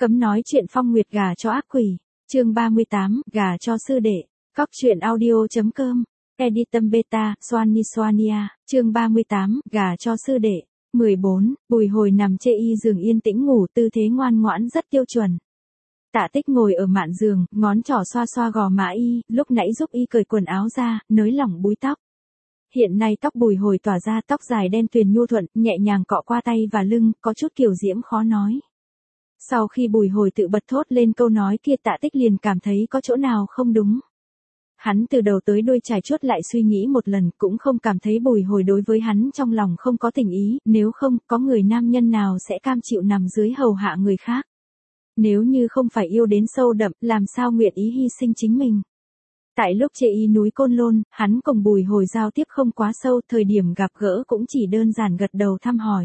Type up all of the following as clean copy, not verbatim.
Cấm nói chuyện Phong Nguyệt gả cho ác quỷ. Chương 38, gả cho sư đệ. Cóc truyện audio.com. Editum Beta, Swania. Chương 38, gả cho sư đệ. 14, Bùi Hồi nằm chê y giường yên tĩnh ngủ, tư thế ngoan ngoãn rất tiêu chuẩn. Tạ Tích ngồi ở mạn giường, ngón trỏ xoa xoa gò má y, lúc nãy giúp y cởi quần áo ra, nới lỏng búi tóc. Hiện nay tóc Bùi Hồi tỏa ra, tóc dài đen tuyền nhu thuận, nhẹ nhàng cọ qua tay và lưng, có chút kiều diễm khó nói. Sau khi Bùi Hồi tự bật thốt lên câu nói kia, Tạ Tích liền cảm thấy có chỗ nào không đúng. Hắn từ đầu tới đuôi trải chuốt lại suy nghĩ một lần, cũng không cảm thấy Bùi Hồi đối với hắn trong lòng không có tình ý, nếu không, có người nam nhân nào sẽ cam chịu nằm dưới hầu hạ người khác. Nếu như không phải yêu đến sâu đậm, làm sao nguyện ý hy sinh chính mình. Tại lúc chê y núi Côn Lôn, hắn cùng Bùi Hồi giao tiếp không quá sâu, thời điểm gặp gỡ cũng chỉ đơn giản gật đầu thăm hỏi.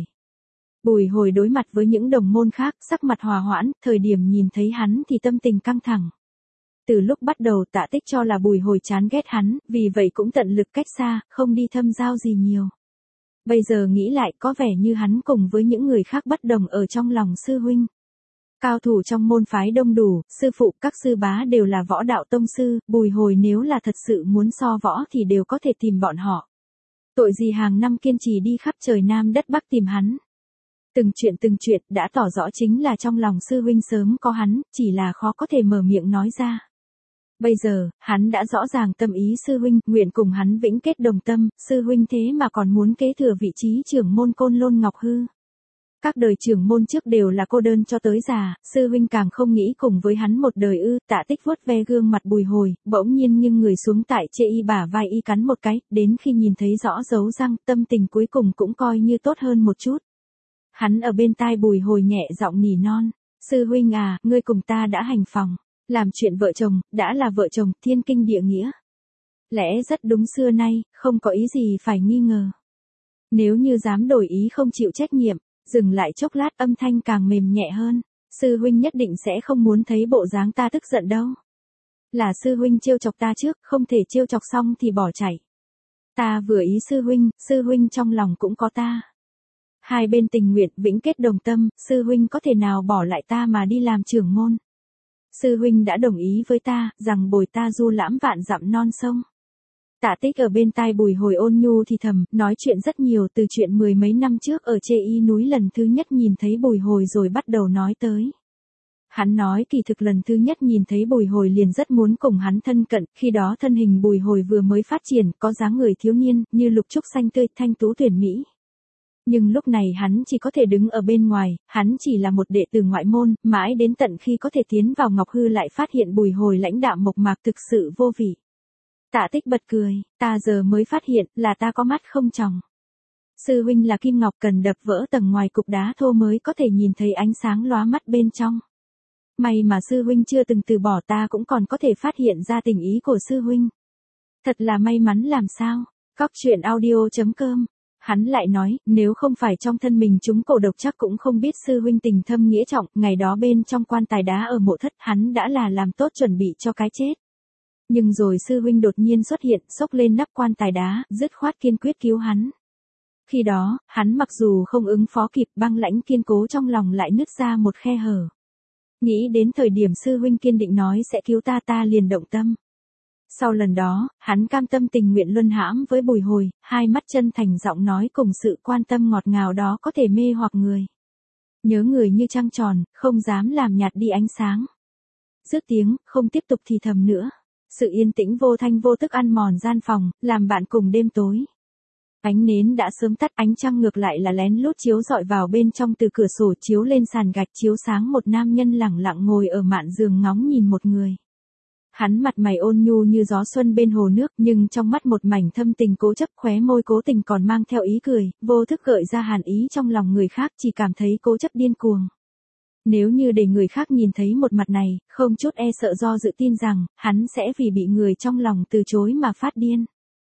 Bùi Hồi đối mặt với những đồng môn khác, sắc mặt hòa hoãn, thời điểm nhìn thấy hắn thì tâm tình căng thẳng. Từ lúc bắt đầu Tạ Tích cho là Bùi Hồi chán ghét hắn, vì vậy cũng tận lực cách xa, không đi thâm giao gì nhiều. Bây giờ nghĩ lại có vẻ như hắn cùng với những người khác bất đồng ở trong lòng sư huynh. Cao thủ trong môn phái đông đủ, sư phụ các sư bá đều là võ đạo tông sư, Bùi Hồi nếu là thật sự muốn so võ thì đều có thể tìm bọn họ. Tội gì hàng năm kiên trì đi khắp trời Nam đất Bắc tìm hắn. Từng chuyện đã tỏ rõ chính là trong lòng sư huynh sớm có hắn, chỉ là khó có thể mở miệng nói ra. Bây giờ, hắn đã rõ ràng tâm ý sư huynh, nguyện cùng hắn vĩnh kết đồng tâm, sư huynh thế mà còn muốn kế thừa vị trí trưởng môn Côn Lôn Ngọc Hư. Các đời trưởng môn trước đều là cô đơn cho tới già, sư huynh càng không nghĩ cùng với hắn một đời ư. Tạ Tích vuốt ve gương mặt Bùi Hồi, bỗng nhiên nghiêng người xuống tại chê y bả vai y cắn một cái, đến khi nhìn thấy rõ dấu răng, tâm tình cuối cùng cũng coi như tốt hơn một chút. Hắn ở bên tai Bùi Hồi nhẹ giọng nỉ non, sư huynh à, ngươi cùng ta đã hành phòng, làm chuyện vợ chồng, đã là vợ chồng, thiên kinh địa nghĩa. Lẽ rất đúng, xưa nay, không có ý gì phải nghi ngờ. Nếu như dám đổi ý không chịu trách nhiệm, dừng lại chốc lát, âm thanh càng mềm nhẹ hơn, sư huynh nhất định sẽ không muốn thấy bộ dáng ta tức giận đâu. Là sư huynh trêu chọc ta trước, không thể trêu chọc xong thì bỏ chạy. Ta vừa ý sư huynh trong lòng cũng có ta. Hai bên tình nguyện vĩnh kết đồng tâm, sư huynh có thể nào bỏ lại ta mà đi làm trưởng môn. Sư huynh đã đồng ý với ta, rằng bồi ta du lãm vạn dặm non sông. Tạ Tích ở bên tai Bùi Hồi ôn nhu thì thầm, nói chuyện rất nhiều, từ chuyện mười mấy năm trước ở chê y núi lần thứ nhất nhìn thấy Bùi Hồi rồi bắt đầu nói tới. Hắn nói kỳ thực lần thứ nhất nhìn thấy Bùi Hồi liền rất muốn cùng hắn thân cận, khi đó thân hình Bùi Hồi vừa mới phát triển, có dáng người thiếu niên, như lục trúc xanh tươi, thanh tú tuyển mỹ. Nhưng lúc này hắn chỉ có thể đứng ở bên ngoài, hắn chỉ là một đệ tử ngoại môn, mãi đến tận khi có thể tiến vào Ngọc Hư lại phát hiện Bùi Hồi lãnh đạm mộc mạc thực sự vô vị. Tạ Tích bật cười, ta giờ mới phát hiện là ta có mắt không tròng. Sư huynh là kim ngọc cần đập vỡ tầng ngoài cục đá thô mới có thể nhìn thấy ánh sáng lóa mắt bên trong. May mà sư huynh chưa từng từ bỏ, ta cũng còn có thể phát hiện ra tình ý của sư huynh. Thật là may mắn làm sao. Cóc truyện audio.com. Hắn lại nói, nếu không phải trong thân mình chúng cổ độc chắc cũng không biết sư huynh tình thâm nghĩa trọng, ngày đó bên trong quan tài đá ở mộ thất hắn đã là làm tốt chuẩn bị cho cái chết. Nhưng rồi sư huynh đột nhiên xuất hiện, xốc lên nắp quan tài đá, dứt khoát kiên quyết cứu hắn. Khi đó, hắn mặc dù không ứng phó kịp, băng lãnh kiên cố trong lòng lại nứt ra một khe hở. Nghĩ đến thời điểm sư huynh kiên định nói sẽ cứu ta, ta liền động tâm. Sau lần đó, hắn cam tâm tình nguyện luân hãm với Bùi Hồi, hai mắt chân thành giọng nói cùng sự quan tâm ngọt ngào đó có thể mê hoặc người. Nhớ người như trăng tròn, không dám làm nhạt đi ánh sáng. Dứt tiếng, không tiếp tục thì thầm nữa. Sự yên tĩnh vô thanh vô tức ăn mòn gian phòng, làm bạn cùng đêm tối. Ánh nến đã sớm tắt, ánh trăng ngược lại là lén lút chiếu rọi vào bên trong từ cửa sổ, chiếu lên sàn gạch, chiếu sáng một nam nhân lẳng lặng ngồi ở mạn giường ngóng nhìn một người. Hắn mặt mày ôn nhu như gió xuân bên hồ nước, nhưng trong mắt một mảnh thâm tình cố chấp, khóe môi cố tình còn mang theo ý cười, vô thức gợi ra hàn ý trong lòng người khác, chỉ cảm thấy cố chấp điên cuồng. Nếu như để người khác nhìn thấy một mặt này, không chút e sợ do dự tin rằng, hắn sẽ vì bị người trong lòng từ chối mà phát điên.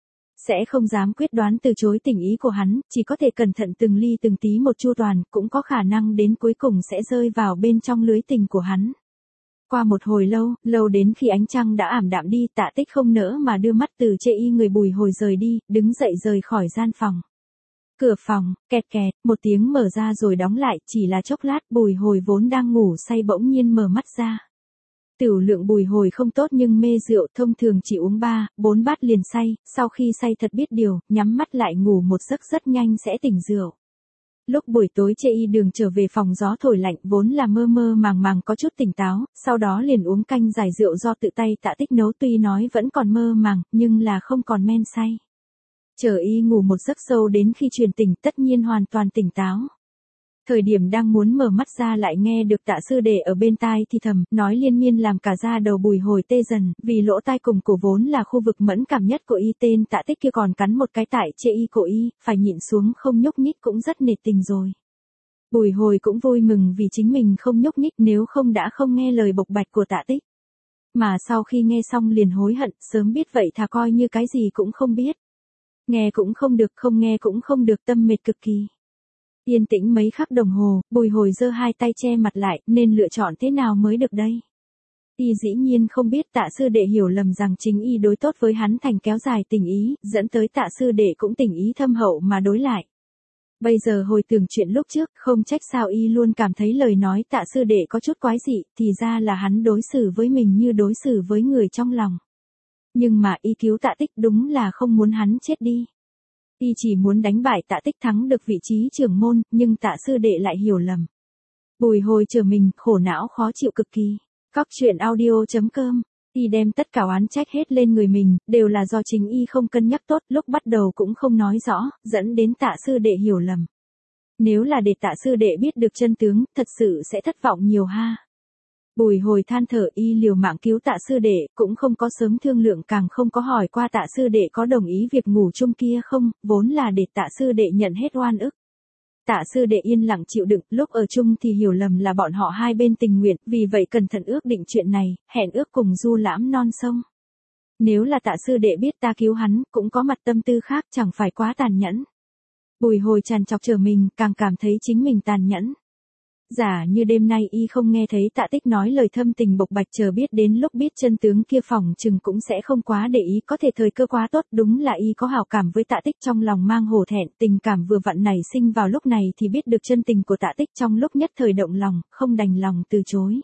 Sẽ không dám quyết đoán từ chối tình ý của hắn, chỉ có thể cẩn thận từng ly từng tí một chu toàn, cũng có khả năng đến cuối cùng sẽ rơi vào bên trong lưới tình của hắn. Qua một hồi lâu đến khi ánh trăng đã ảm đạm đi, Tạ Tích không nỡ mà đưa mắt từ chê y người Bùi Hồi rời đi, đứng dậy rời khỏi gian phòng. Cửa phòng, kẹt kẹt, một tiếng mở ra rồi đóng lại, chỉ là chốc lát, Bùi Hồi vốn đang ngủ say bỗng nhiên mở mắt ra. Tiểu lượng Bùi Hồi không tốt nhưng mê rượu, thông thường chỉ uống 3, 4 bát liền say, sau khi say thật biết điều, nhắm mắt lại ngủ một giấc rất nhanh sẽ tỉnh rượu. Lúc buổi tối Chê Y Đường trở về phòng gió thổi lạnh vốn là mơ mơ màng màng có chút tỉnh táo, sau đó liền uống canh giải rượu do tự tay Tạ Tích nấu, tuy nói vẫn còn mơ màng, nhưng là không còn men say. Chờ Y ngủ một giấc sâu đến khi truyền tỉnh tất nhiên hoàn toàn tỉnh táo. Thời điểm đang muốn mở mắt ra lại nghe được Tạ sư đệ ở bên tai thì thầm, nói liên miên làm cả da đầu Bùi Hồi tê dần, vì lỗ tai cùng cổ vốn là khu vực mẫn cảm nhất của Y, tên Tạ Tích kia còn cắn một cái tại Chê Y cổ Y, phải nhịn xuống không nhúc nhích cũng rất nể tình rồi. Bùi Hồi cũng vui mừng vì chính mình không nhúc nhích, nếu không đã không nghe lời bộc bạch của Tạ Tích. Mà sau khi nghe xong liền hối hận, sớm biết vậy thà coi như cái gì cũng không biết. Nghe cũng không được, không nghe cũng không được, tâm mệt cực kỳ. Yên tĩnh mấy khắc đồng hồ, Bùi Hồi giơ hai tay che mặt lại, nên lựa chọn thế nào mới được đây? Y dĩ nhiên không biết Tạ sư đệ hiểu lầm rằng chính Y đối tốt với hắn thành kéo dài tình ý, dẫn tới Tạ sư đệ cũng tình ý thâm hậu mà đối lại. Bây giờ hồi tưởng chuyện lúc trước, không trách sao Y luôn cảm thấy lời nói Tạ sư đệ có chút quái dị, thì ra là hắn đối xử với mình như đối xử với người trong lòng. Nhưng mà Y cứu Tạ Tích đúng là không muốn hắn chết đi. Y chỉ muốn đánh bại Tạ Tích thắng được vị trí trưởng môn, nhưng Tạ sư đệ lại hiểu lầm. Bùi Hồi trở mình, khổ não khó chịu cực kỳ. Cóc truyện audio.com. Y đem tất cả oán trách hết lên người mình, đều là do chính Y không cân nhắc tốt, lúc bắt đầu cũng không nói rõ, dẫn đến Tạ sư đệ hiểu lầm. Nếu là để Tạ sư đệ biết được chân tướng, thật sự sẽ thất vọng nhiều ha. Bùi Hồi than thở, Y liều mạng cứu Tạ sư đệ, cũng không có sớm thương lượng, càng không có hỏi qua Tạ sư đệ có đồng ý việc ngủ chung kia không, vốn là để Tạ sư đệ nhận hết oan ức. Tạ sư đệ yên lặng chịu đựng, lúc ở chung thì hiểu lầm là bọn họ hai bên tình nguyện, vì vậy cẩn thận ước định chuyện này, hẹn ước cùng du lãm non sông. Nếu là Tạ sư đệ biết ta cứu hắn, cũng có mặt tâm tư khác, chẳng phải quá tàn nhẫn. Bùi Hồi tràn trọc trở mình, càng cảm thấy chính mình tàn nhẫn. Giả như đêm nay Y không nghe thấy Tạ Tích nói lời thâm tình bộc bạch, chờ biết đến lúc biết chân tướng kia phòng chừng cũng sẽ không quá để ý, có thể thời cơ quá tốt, đúng là Y có hảo cảm với Tạ Tích, trong lòng mang hổ thẹn, tình cảm vừa vặn nảy sinh vào lúc này thì biết được chân tình của Tạ Tích, trong lúc nhất thời động lòng, không đành lòng từ chối.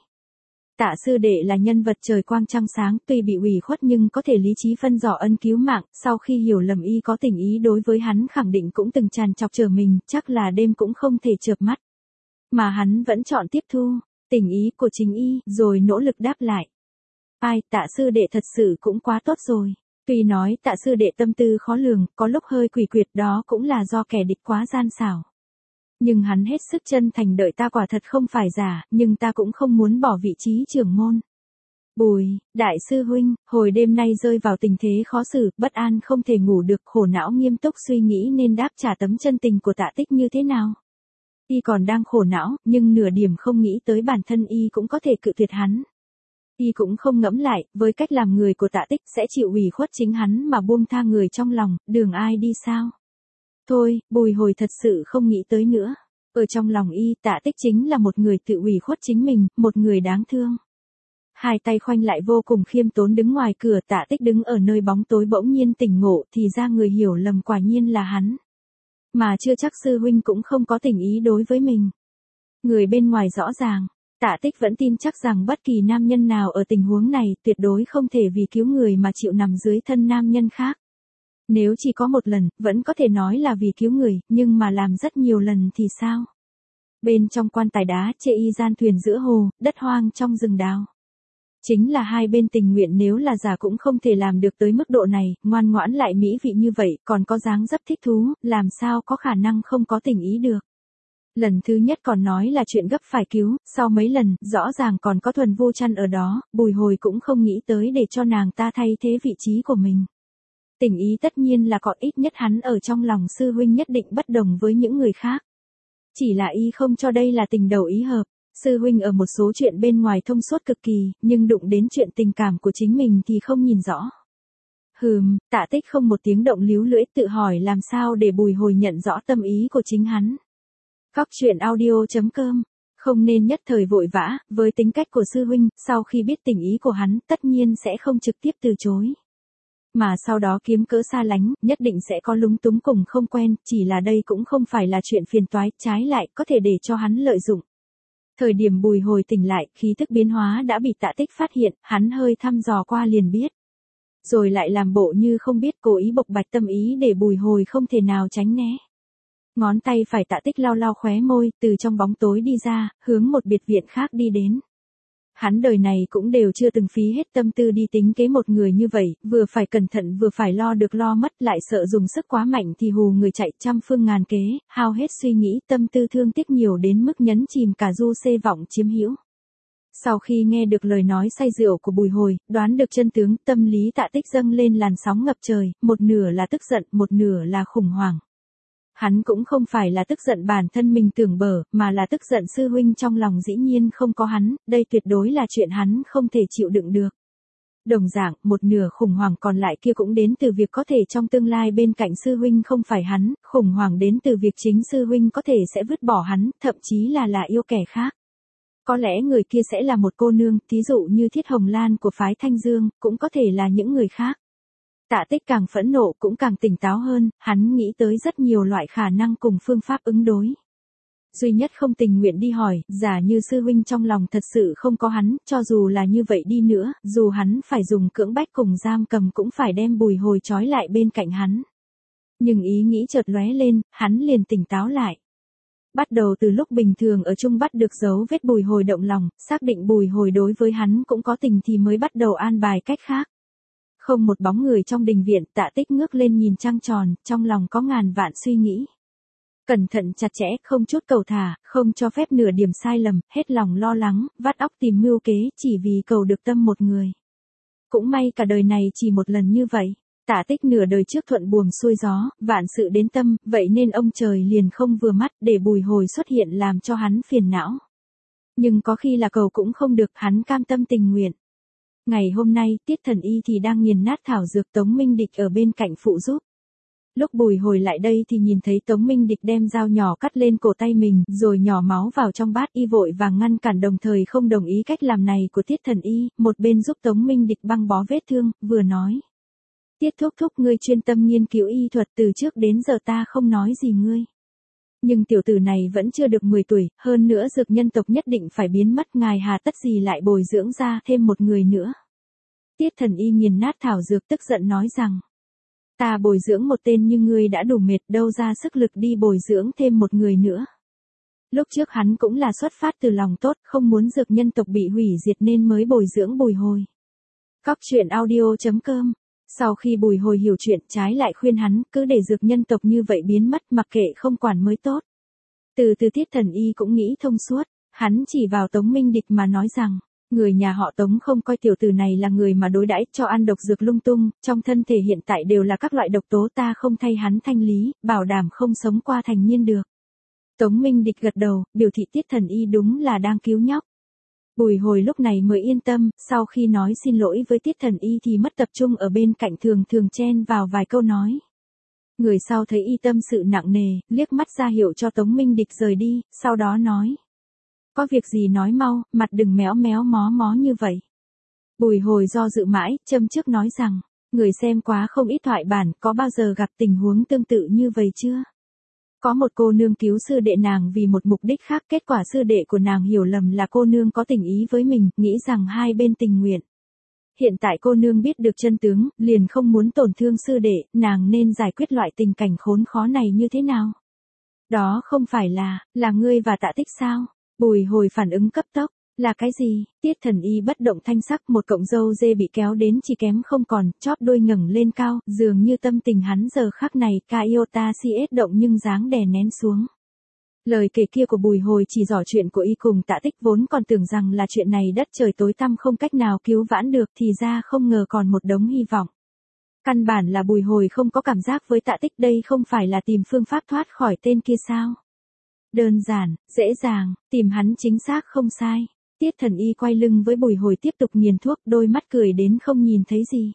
Tạ sư đệ là nhân vật trời quang trăng sáng, tuy bị ủy khuất nhưng có thể lý trí phân rõ ân cứu mạng, sau khi hiểu lầm Y có tình ý đối với hắn khẳng định cũng từng tràn trọc trở mình, chắc là đêm cũng không thể chợp mắt. Mà hắn vẫn chọn tiếp thu tình ý của chính Y, rồi nỗ lực đáp lại. Ai, Tạ sư đệ thật sự cũng quá tốt rồi. Tuy nói Tạ sư đệ tâm tư khó lường, có lúc hơi quỷ quyệt, đó cũng là do kẻ địch quá gian xảo. Nhưng hắn hết sức chân thành đợi ta, quả thật không phải giả, nhưng ta cũng không muốn bỏ vị trí trưởng môn. Bùi, đại sư huynh, hồi đêm nay rơi vào tình thế khó xử, bất an không thể ngủ được, khổ não nghiêm túc suy nghĩ nên đáp trả tấm chân tình của Tạ Tích như thế nào. Y còn đang khổ não, nhưng nửa điểm không nghĩ tới bản thân Y cũng có thể cự tuyệt hắn. Y cũng không ngẫm lại, với cách làm người của Tạ Tích sẽ chịu ủy khuất chính hắn mà buông tha người trong lòng, đường ai đi sao? Thôi, Bùi Hồi thật sự không nghĩ tới nữa. Ở trong lòng Y, Tạ Tích chính là một người tự ủy khuất chính mình, một người đáng thương. Hai tay khoanh lại vô cùng khiêm tốn đứng ngoài cửa, Tạ Tích đứng ở nơi bóng tối bỗng nhiên tỉnh ngộ, thì ra người hiểu lầm quả nhiên là hắn. Mà chưa chắc sư huynh cũng không có tình ý đối với mình. Người bên ngoài rõ ràng, Tạ Tích vẫn tin chắc rằng bất kỳ nam nhân nào ở tình huống này tuyệt đối không thể vì cứu người mà chịu nằm dưới thân nam nhân khác. Nếu chỉ có một lần, vẫn có thể nói là vì cứu người, nhưng mà làm rất nhiều lần thì sao? Bên trong quan tài đá, Chê Y gian thuyền giữa hồ, đất hoang trong rừng đào. Chính là hai bên tình nguyện, nếu là giả cũng không thể làm được tới mức độ này, ngoan ngoãn lại mỹ vị như vậy, còn có dáng dấp thích thú, làm sao có khả năng không có tình ý được. Lần thứ nhất còn nói là chuyện gấp phải cứu, sau mấy lần, rõ ràng còn có Thuần Vô Trăn ở đó, Bùi Hồi cũng không nghĩ tới để cho nàng ta thay thế vị trí của mình. Tình ý tất nhiên là có, ít nhất hắn ở trong lòng sư huynh nhất định bất đồng với những người khác. Chỉ là Y không cho đây là tình đầu ý hợp. Sư huynh ở một số chuyện bên ngoài thông suốt cực kỳ, nhưng đụng đến chuyện tình cảm của chính mình thì không nhìn rõ. Tạ Tích không một tiếng động líu lưỡi, tự hỏi làm sao để Bùi Hồi nhận rõ tâm ý của chính hắn. Cóc truyện audio.com. Không nên nhất thời vội vã, với tính cách của sư huynh, sau khi biết tình ý của hắn, tất nhiên sẽ không trực tiếp từ chối. mà sau đó kiếm cớ xa lánh, nhất định sẽ có lúng túng cùng không quen, chỉ là đây cũng không phải là chuyện phiền toái, trái lại có thể để cho hắn lợi dụng. Thời điểm Bùi Hồi tỉnh lại, khí tức biến hóa đã bị Tạ Tích phát hiện, hắn hơi thăm dò qua liền biết. Rồi lại làm bộ như không biết, cố ý bộc bạch tâm ý để Bùi Hồi không thể nào tránh né. Ngón tay phải Tạ Tích lau lau khóe môi, từ trong bóng tối đi ra, hướng một biệt viện khác đi đến. Hắn đời này cũng đều chưa từng phí hết tâm tư đi tính kế một người như vậy, vừa phải cẩn thận vừa phải lo được lo mất, lại sợ dùng sức quá mạnh thì hù người chạy trăm phương ngàn kế, hao hết suy nghĩ, tâm tư thương tiếc nhiều đến mức nhấn chìm cả du xê vọng chiếm hữu. Sau khi nghe được lời nói say rượu của Bùi Hồi, đoán được chân tướng, tâm lý Tạ Tích dâng lên làn sóng ngập trời, một nửa là tức giận, một nửa là khủng hoảng. Hắn cũng không phải là tức giận bản thân mình tưởng bở, mà là tức giận sư huynh trong lòng dĩ nhiên không có hắn, đây tuyệt đối là chuyện hắn không thể chịu đựng được. Đồng dạng, một nửa khủng hoảng còn lại kia cũng đến từ việc có thể trong tương lai bên cạnh sư huynh không phải hắn, khủng hoảng đến từ việc chính sư huynh có thể sẽ vứt bỏ hắn, thậm chí là yêu kẻ khác. Có lẽ người kia sẽ là một cô nương, thí dụ như Thiết Hồng Lan của phái Thanh Dương, cũng có thể là những người khác. Tạ Tích càng phẫn nộ cũng càng tỉnh táo hơn, hắn nghĩ tới rất nhiều loại khả năng cùng phương pháp ứng đối. Duy nhất không tình nguyện đi hỏi, giả như sư huynh trong lòng thật sự không có hắn, cho dù là như vậy đi nữa, dù hắn phải dùng cưỡng bách cùng giam cầm cũng phải đem Bùi Hồi trói lại bên cạnh hắn. Nhưng ý nghĩ chợt lóe lên, hắn liền tỉnh táo lại. Bắt đầu từ lúc bình thường ở chung bắt được dấu vết Bùi Hồi động lòng, xác định Bùi Hồi đối với hắn cũng có tình thì mới bắt đầu an bài cách khác. Không một bóng người trong đình viện, Tạ Tích ngước lên nhìn trăng tròn, trong lòng có ngàn vạn suy nghĩ. Cẩn thận chặt chẽ, không chút cầu thả, không cho phép nửa điểm sai lầm, hết lòng lo lắng, vắt óc tìm mưu kế, chỉ vì cầu được tâm một người. Cũng may cả đời này chỉ một lần như vậy. Tạ Tích nửa đời trước thuận buồm xuôi gió, vạn sự đến tâm, vậy nên ông trời liền không vừa mắt để Bùi Hồi xuất hiện làm cho hắn phiền não. Nhưng có khi là cầu cũng không được, hắn cam tâm tình nguyện. Ngày hôm nay, Tiết Thần Y thì đang nghiền nát thảo dược, Tống Minh Địch ở bên cạnh phụ giúp. Lúc Bùi Hồi lại đây thì nhìn thấy Tống Minh Địch đem dao nhỏ cắt lên cổ tay mình, rồi nhỏ máu vào trong bát, y vội vàng ngăn cản, đồng thời không đồng ý cách làm này của Tiết Thần Y, một bên giúp Tống Minh Địch băng bó vết thương, vừa nói. Tiết thúc thúc, ngươi chuyên tâm nghiên cứu y thuật, từ trước đến giờ ta không nói gì ngươi. Nhưng tiểu tử này vẫn chưa được 10 tuổi, hơn nữa dược nhân tộc nhất định phải biến mất, ngài hà tất gì lại bồi dưỡng ra thêm một người nữa. Tiết Thần Y nghiền nát thảo dược, tức giận nói rằng. Ta bồi dưỡng một tên như ngươi đã đủ mệt, đâu ra sức lực đi bồi dưỡng thêm một người nữa. Lúc trước hắn cũng là xuất phát từ lòng tốt, không muốn dược nhân tộc bị hủy diệt nên mới bồi dưỡng Bùi Hồi. Cóc truyện audio.com. Sau khi Bùi Hồi hiểu chuyện, trái lại khuyên hắn, cứ để dược nhân tộc như vậy biến mất, mặc kệ không quản mới tốt. Từ Tiết Thần Y cũng nghĩ thông suốt, hắn chỉ vào Tống Minh Địch mà nói rằng, người nhà họ Tống không coi tiểu tử này là người mà đối đãi, cho ăn độc dược lung tung, trong thân thể hiện tại đều là các loại độc tố, ta không thay hắn thanh lý, bảo đảm không sống qua thành niên được. Tống Minh Địch gật đầu, biểu thị Tiết Thần Y đúng là đang cứu nhóc. Bùi Hồi lúc này mới yên tâm, sau khi nói xin lỗi với Tiết Thần Y thì mất tập trung, ở bên cạnh thường chen vào vài câu nói. Người sau thấy y tâm sự nặng nề, liếc mắt ra hiệu cho Tống Minh Địch rời đi, sau đó nói. Có việc gì nói mau, mặt đừng méo méo mó mó như vậy. Bùi Hồi do dự mãi, châm trước nói rằng, người xem quá không ít thoại bản, có bao giờ gặp tình huống tương tự như vậy chưa? Có một cô nương cứu sư đệ nàng vì một mục đích khác, kết quả sư đệ của nàng hiểu lầm là cô nương có tình ý với mình, nghĩ rằng hai bên tình nguyện. Hiện tại cô nương biết được chân tướng, liền không muốn tổn thương sư đệ, nàng nên giải quyết loại tình cảnh khốn khó này như thế nào? Đó không phải là ngươi và Tạ Tích sao? Bùi Hồi phản ứng cấp tốc, là cái gì? Tiết Thần Y bất động thanh sắc, một cọng râu dê bị kéo đến chỉ kém không còn, chóp đuôi ngẩng lên cao, dường như tâm tình hắn giờ khắc này ca iota siết động nhưng dáng đè nén xuống. Lời kể kia của Bùi Hồi chỉ rõ chuyện của y cùng Tạ Tích, vốn còn tưởng rằng là chuyện này đất trời tối tăm không cách nào cứu vãn được, thì ra không ngờ còn một đống hy vọng. Căn bản là Bùi Hồi không có cảm giác với Tạ Tích, đây không phải là tìm phương pháp thoát khỏi tên kia sao? Đơn giản, dễ dàng, tìm hắn chính xác không sai. Tiết Thần Y quay lưng với Bùi Hồi tiếp tục nghiền thuốc, đôi mắt cười đến không nhìn thấy gì.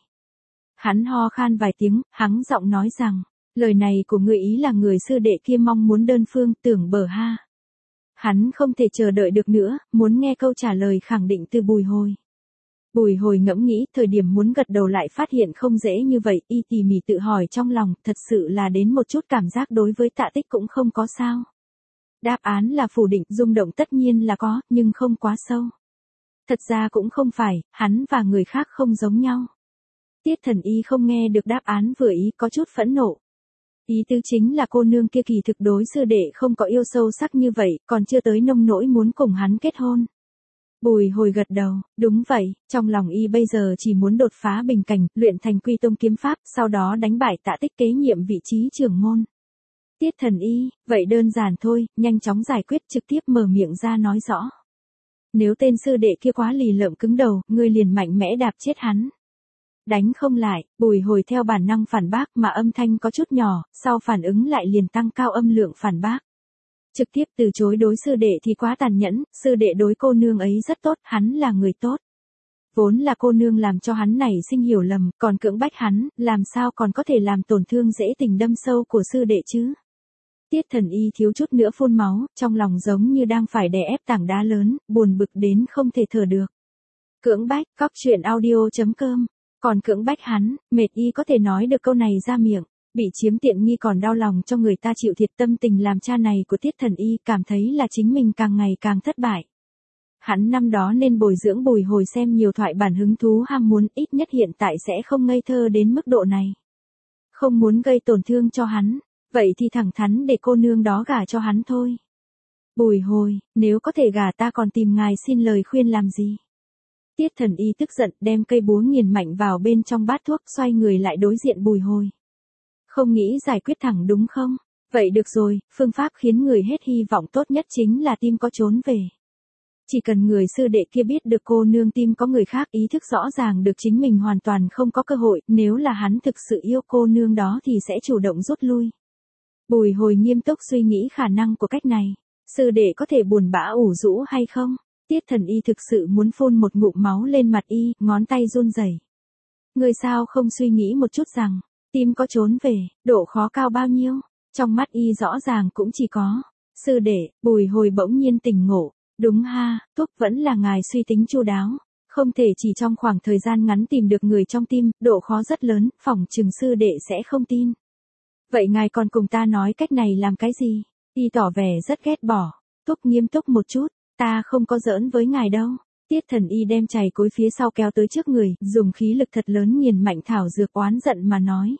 Hắn ho khan vài tiếng, hắng giọng nói rằng, lời này của người ý là người sư đệ kia mong muốn đơn phương, tưởng bở ha. Hắn không thể chờ đợi được nữa, muốn nghe câu trả lời khẳng định từ Bùi Hồi. Bùi Hồi ngẫm nghĩ, thời điểm muốn gật đầu lại phát hiện không dễ như vậy, y tỉ mỉ tự hỏi trong lòng, thật sự là đến một chút cảm giác đối với Tạ Tích cũng không có sao. Đáp án là phủ định, rung động tất nhiên là có, nhưng không quá sâu. Thật ra cũng không phải, hắn và người khác không giống nhau. Tiết Thần Y không nghe được đáp án vừa ý, có chút phẫn nộ. Ý tứ chính là cô nương kia kỳ thực đối sư đệ không có yêu sâu sắc như vậy, còn chưa tới nông nỗi muốn cùng hắn kết hôn. Bùi Hồi gật đầu, đúng vậy, trong lòng y bây giờ chỉ muốn đột phá bình cảnh, luyện thành Quy Tông kiếm pháp, sau đó đánh bại Tạ Tích kế nhiệm vị trí trưởng môn. Tiết Thần Y, vậy đơn giản thôi, nhanh chóng giải quyết, trực tiếp mở miệng ra nói rõ. Nếu tên sư đệ kia quá lì lợm cứng đầu, ngươi liền mạnh mẽ đạp chết hắn. Đánh không lại, Bùi Hồi theo bản năng phản bác mà âm thanh có chút nhỏ, sau phản ứng lại liền tăng cao âm lượng phản bác. Trực tiếp từ chối đối sư đệ thì quá tàn nhẫn, sư đệ đối cô nương ấy rất tốt, hắn là người tốt. Vốn là cô nương làm cho hắn này sinh hiểu lầm, còn cưỡng bách hắn, làm sao còn có thể làm tổn thương dễ tình đâm sâu của sư đệ chứ. Tiết Thần Y thiếu chút nữa phun máu, trong lòng giống như đang phải đè ép tảng đá lớn, buồn bực đến không thể thở được. Cưỡng bách, cóc truyện audio.com, còn cưỡng bách hắn, mệt y có thể nói được câu này ra miệng. Bị chiếm tiện nghi còn đau lòng cho người ta chịu thiệt, tâm tình làm cha này của Tiết Thần Y cảm thấy là chính mình càng ngày càng thất bại. Hắn năm đó nên bồi dưỡng Bùi Hồi xem nhiều thoại bản hứng thú ham muốn, ít nhất hiện tại sẽ không ngây thơ đến mức độ này. Không muốn gây tổn thương cho hắn, vậy thì thẳng thắn để cô nương đó gả cho hắn thôi. Bùi Hồi, nếu có thể gả ta còn tìm ngài xin lời khuyên làm gì? Tiết Thần Y tức giận đem cây búa nghiền mạnh vào bên trong bát thuốc, xoay người lại đối diện Bùi Hồi. Không nghĩ giải quyết thẳng đúng không? Vậy được rồi, phương pháp khiến người hết hy vọng tốt nhất chính là tim có trốn về. Chỉ cần người sư đệ kia biết được cô nương tim có người khác, ý thức rõ ràng được chính mình hoàn toàn không có cơ hội, nếu là hắn thực sự yêu cô nương đó thì sẽ chủ động rút lui. Bùi Hồi nghiêm túc suy nghĩ khả năng của cách này. Sư đệ có thể buồn bã ủ rũ hay không? Tiết Thần Y thực sự muốn phun một ngụm máu lên mặt y, ngón tay run rẩy. Người sao không suy nghĩ một chút rằng, tim có trốn về, độ khó cao bao nhiêu? Trong mắt y rõ ràng cũng chỉ có. Sư đệ, Bùi Hồi bỗng nhiên tỉnh ngộ. Đúng ha, thuốc vẫn là ngài suy tính chu đáo. Không thể chỉ trong khoảng thời gian ngắn tìm được người trong tim, độ khó rất lớn, phỏng chừng sư đệ sẽ không tin. Vậy ngài còn cùng ta nói cách này làm cái gì? Y tỏ vẻ rất ghét bỏ. Thuốc nghiêm túc một chút, ta không có giỡn với ngài đâu. Tiết Thần Y đem chày cối phía sau kéo tới trước người, dùng khí lực thật lớn nghiền mạnh thảo dược, oán giận mà nói.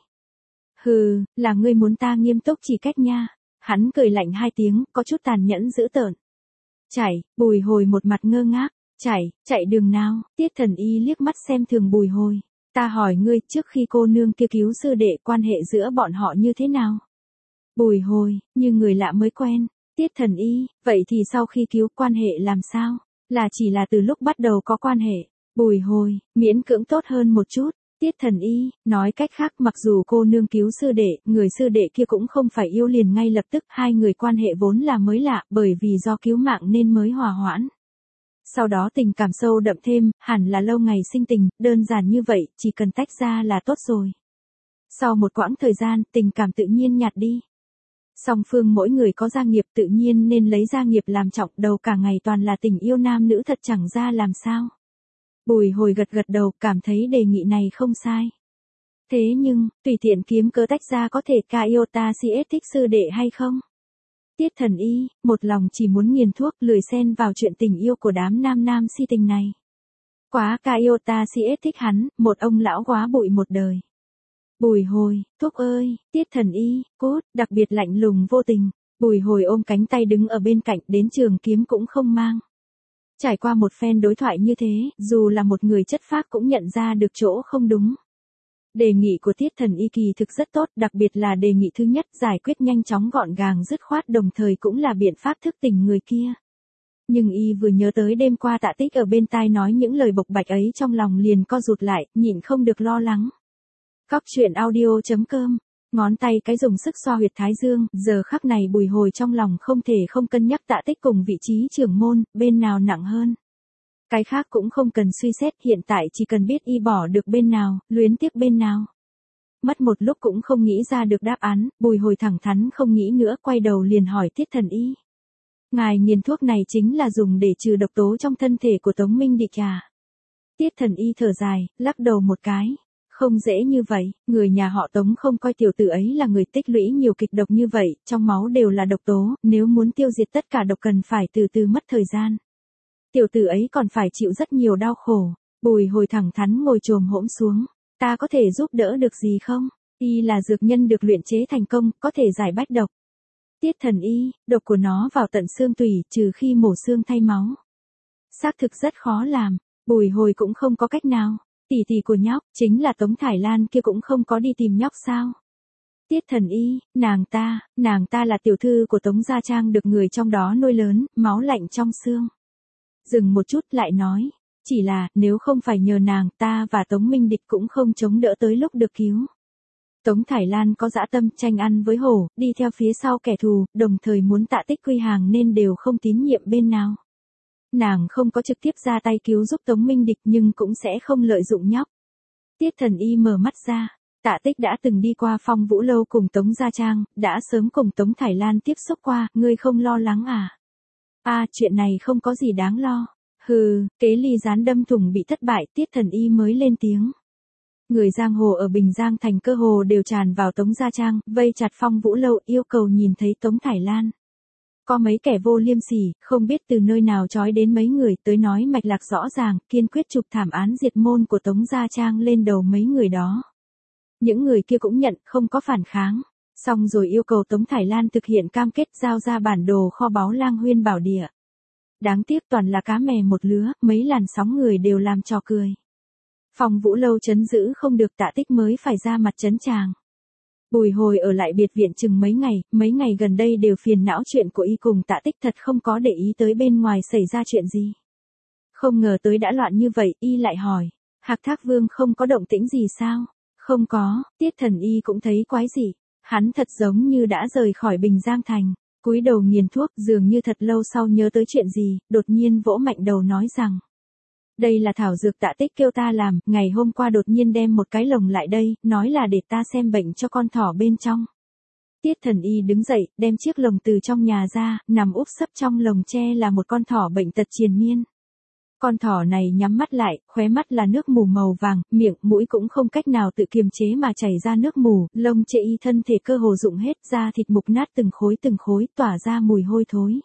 Hừ, là ngươi muốn ta nghiêm túc chỉ cách nha. Hắn cười lạnh hai tiếng, có chút tàn nhẫn dữ tợn. Chạy, Bùi Hồi một mặt ngơ ngác. Chạy đường nào? Tiết Thần Y liếc mắt xem thường Bùi Hồi. Ta hỏi ngươi, trước khi cô nương kia cứu sư đệ, quan hệ giữa bọn họ như thế nào? Bùi Hồi, như người lạ mới quen. Tiết Thần Y, vậy thì sau khi cứu, quan hệ làm sao? Là chỉ là từ lúc bắt đầu có quan hệ. Bùi Hồi, miễn cưỡng tốt hơn một chút. Tiết Thần Y, nói cách khác, mặc dù cô nương cứu sư đệ, người sư đệ kia cũng không phải yêu liền ngay lập tức, hai người quan hệ vốn là mới lạ, bởi vì do cứu mạng nên mới hòa hoãn. Sau đó tình cảm sâu đậm thêm, hẳn là lâu ngày sinh tình, đơn giản như vậy, chỉ cần tách ra là tốt rồi. Sau một quãng thời gian, tình cảm tự nhiên nhạt đi. Song phương mỗi người có gia nghiệp, tự nhiên nên lấy gia nghiệp làm trọng, đầu cả ngày toàn là tình yêu nam nữ thật chẳng ra làm sao. Bùi Hồi gật gật đầu, cảm thấy đề nghị này không sai. Thế nhưng, tùy tiện kiếm cớ tách ra có thể ca yêu ta si thích sư đệ hay không? Tiết Thần Y, một lòng chỉ muốn nghiền thuốc, lười xen vào chuyện tình yêu của đám nam si tình này. Quá ca yêu ta si thích hắn, một ông lão quá bụi một đời. Bùi Hồi, thuốc ơi, Tiết Thần Y, cút, đặc biệt lạnh lùng vô tình. Bùi Hồi ôm cánh tay đứng ở bên cạnh, đến trường kiếm cũng không mang. Trải qua một phen đối thoại như thế, dù là một người chất phác cũng nhận ra được chỗ không đúng. Đề nghị của Tiết Thần Y kỳ thực rất tốt, đặc biệt là đề nghị thứ nhất, giải quyết nhanh chóng gọn gàng dứt khoát, đồng thời cũng là biện pháp thức tỉnh người kia. Nhưng y vừa nhớ tới đêm qua Tạ Tích ở bên tai nói những lời bộc bạch ấy, trong lòng liền co rụt lại, nhịn không được lo lắng. Cóc truyện audio.com, ngón tay cái dùng sức xoa huyệt thái dương, giờ khắc này Bùi Hồi trong lòng không thể không cân nhắc Tạ Tích cùng vị trí trưởng môn, bên nào nặng hơn. Cái khác cũng không cần suy xét, hiện tại chỉ cần biết y bỏ được bên nào, luyến tiếc bên nào. Mất một lúc cũng không nghĩ ra được đáp án, Bùi Hồi thẳng thắn không nghĩ nữa, quay đầu liền hỏi Tiết Thần Y. Ngài nghiền thuốc này chính là dùng để trừ độc tố trong thân thể của Tống Minh Địch à? Tiết Thần Y thở dài, lắc đầu một cái. Không dễ như vậy, người nhà họ Tống không coi tiểu tử ấy là người tích lũy nhiều kịch độc như vậy, trong máu đều là độc tố, nếu muốn tiêu diệt tất cả độc cần phải từ từ mất thời gian. Tiểu tử ấy còn phải chịu rất nhiều đau khổ. Bùi Hồi thẳng thắn ngồi chồm hổm xuống. Ta có thể giúp đỡ được gì không? Y là dược nhân được luyện chế thành công, có thể giải bách độc. Tiết Thần Y, độc của nó vào tận xương tủy, trừ khi mổ xương thay máu. Xác thực rất khó làm, Bùi Hồi cũng không có cách nào. Tỷ tỷ của nhóc, chính là Tống Thải Lan kia cũng không có đi tìm nhóc sao? Tiết Thần Y, nàng ta là tiểu thư của Tống Gia Trang được người trong đó nuôi lớn, máu lạnh trong xương. Dừng một chút lại nói, chỉ là, nếu không phải nhờ nàng, ta và Tống Minh Địch cũng không chống đỡ tới lúc được cứu. Tống Thải Lan có dã tâm tranh ăn với hổ, đi theo phía sau kẻ thù, đồng thời muốn Tạ Tích quy hàng nên đều không tín nhiệm bên nào. Nàng không có trực tiếp ra tay cứu giúp Tống Minh Địch nhưng cũng sẽ không lợi dụng nhóc. Tiết Thần Y mở mắt ra, Tạ Tích đã từng đi qua Phong Vũ Lâu cùng Tống Gia Trang, đã sớm cùng Tống Thải Lan tiếp xúc qua, ngươi không lo lắng à? Chuyện này không có gì đáng lo. Hừ, kế ly gián đâm thủng bị thất bại, Tiết Thần Y mới lên tiếng. Người giang hồ ở Bình Giang thành cơ hồ đều tràn vào Tống Gia Trang, vây chặt Phong Vũ Lâu yêu cầu nhìn thấy Tống Thải Lan. Có mấy kẻ vô liêm sỉ, không biết từ nơi nào trói đến mấy người tới nói mạch lạc rõ ràng, kiên quyết chụp thảm án diệt môn của Tống Gia Trang lên đầu mấy người đó. Những người kia cũng nhận, không có phản kháng. Xong rồi yêu cầu Tống Thải Lan thực hiện cam kết giao ra bản đồ kho báu Lang Huyên Bảo Địa. Đáng tiếc toàn là cá mè một lứa, mấy làn sóng người đều làm trò cười. Phong Vũ Lâu trấn giữ không được, Tạ Tích mới phải ra mặt trấn tràng. Bùi Hồi ở lại biệt viện chừng mấy ngày gần đây đều phiền não chuyện của y cùng Tạ Tích, thật không có để ý tới bên ngoài xảy ra chuyện gì. Không ngờ tới đã loạn như vậy, y lại hỏi, Hạc Thác Vương không có động tĩnh gì sao? Không có, Tiết Thần Y cũng thấy quái dị, hắn thật giống như đã rời khỏi Bình Giang thành. Cúi đầu nghiền thuốc, dường như thật lâu sau nhớ tới chuyện gì, đột nhiên vỗ mạnh đầu nói rằng. Đây là thảo dược Tạ Tích kêu ta làm, ngày hôm qua đột nhiên đem một cái lồng lại đây, nói là để ta xem bệnh cho con thỏ bên trong. Tiết Thần Y đứng dậy, đem chiếc lồng từ trong nhà ra, nằm úp sấp trong lồng tre là một con thỏ bệnh tật triền miên. Con thỏ này nhắm mắt lại, khóe mắt là nước mù màu vàng, miệng, mũi cũng không cách nào tự kiềm chế mà chảy ra nước mù, lông chệ y thân thể cơ hồ rụng hết, da thịt mục nát từng khối, tỏa ra mùi hôi thối.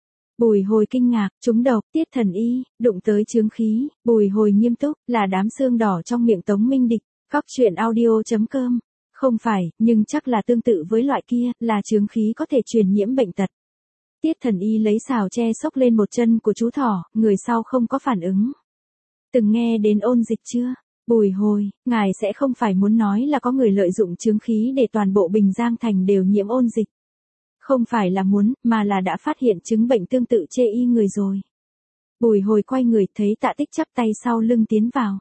Bùi Hồi kinh ngạc, trúng độc, Tiết Thần Y, đụng tới chướng khí, Bùi Hồi nghiêm túc, là đám xương đỏ trong miệng Tống Minh Địch, Cóc Truyện Audio.com. Không phải, nhưng chắc là tương tự với loại kia, là chướng khí có thể truyền nhiễm bệnh tật. Tiết Thần Y lấy xào tre xốc lên một chân của chú thỏ, người sau không có phản ứng. Từng nghe đến ôn dịch chưa? Bùi Hồi, ngài sẽ không phải muốn nói là có người lợi dụng chướng khí để toàn bộ Bình Giang thành đều nhiễm ôn dịch. Không phải là muốn, mà là đã phát hiện chứng bệnh tương tự chê y người rồi. Bùi Hồi quay người thấy Tạ Tích chắp tay sau lưng tiến vào.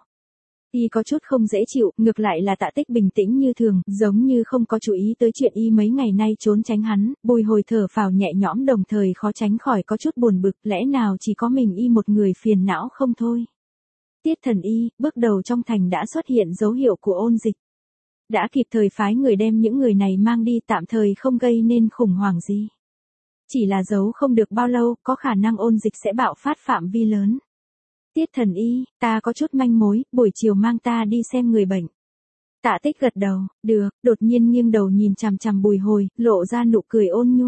Y có chút không dễ chịu, ngược lại là Tạ Tích bình tĩnh như thường, giống như không có chú ý tới chuyện y mấy ngày nay trốn tránh hắn. Bùi Hồi thở phào nhẹ nhõm, đồng thời khó tránh khỏi có chút buồn bực, lẽ nào chỉ có mình y một người phiền não không thôi. Tiết Thần Y, bước đầu trong thành đã xuất hiện dấu hiệu của ôn dịch. Đã kịp thời phái người đem những người này mang đi, tạm thời không gây nên khủng hoảng gì. Chỉ là giấu không được bao lâu, có khả năng ôn dịch sẽ bạo phát phạm vi lớn. Tiết Thần Y, ta có chút manh mối, buổi chiều mang ta đi xem người bệnh. Tạ Tích gật đầu, được, đột nhiên nghiêng đầu nhìn chằm chằm Bùi Hồi, lộ ra nụ cười ôn nhu.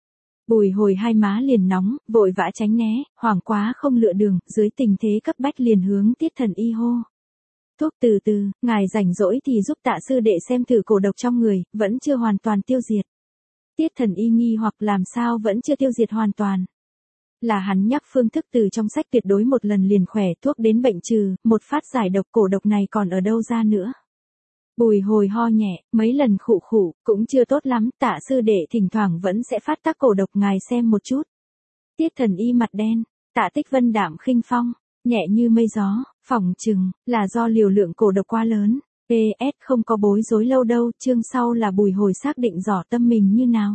Bùi Hồi hai má liền nóng, vội vã tránh né, hoảng quá không lựa đường, dưới tình thế cấp bách liền hướng Tiết Thần Y hô. Thuốc từ từ, ngài rảnh rỗi thì giúp Tạ sư đệ xem thử cổ độc trong người, vẫn chưa hoàn toàn tiêu diệt. Tiết Thần Y nghi hoặc làm sao vẫn chưa tiêu diệt hoàn toàn. Là hắn nhắc phương thức từ trong sách tuyệt đối một lần liền khỏe, thuốc đến bệnh trừ, một phát giải độc, cổ độc này còn ở đâu ra nữa. Bùi Hồi ho nhẹ, mấy lần khụ khụ, cũng chưa tốt lắm, Tạ sư đệ thỉnh thoảng vẫn sẽ phát tác cổ độc, ngài xem một chút. Tiết Thần Y mặt đen, Tạ Tích vân đạm khinh phong, nhẹ như mây gió, phỏng chừng là do liều lượng cổ độc quá lớn. PS không có bối rối lâu đâu, chương sau là Bùi Hồi xác định rõ tâm mình như nào.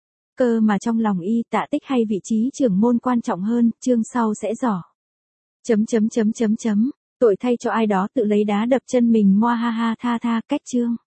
Cơ mà trong lòng y Tạ Tích hay vị trí trưởng môn quan trọng hơn, chương sau sẽ rõ. Tội thay cho ai đó tự lấy đá đập chân mình, moa ha ha tha tha, cách chương.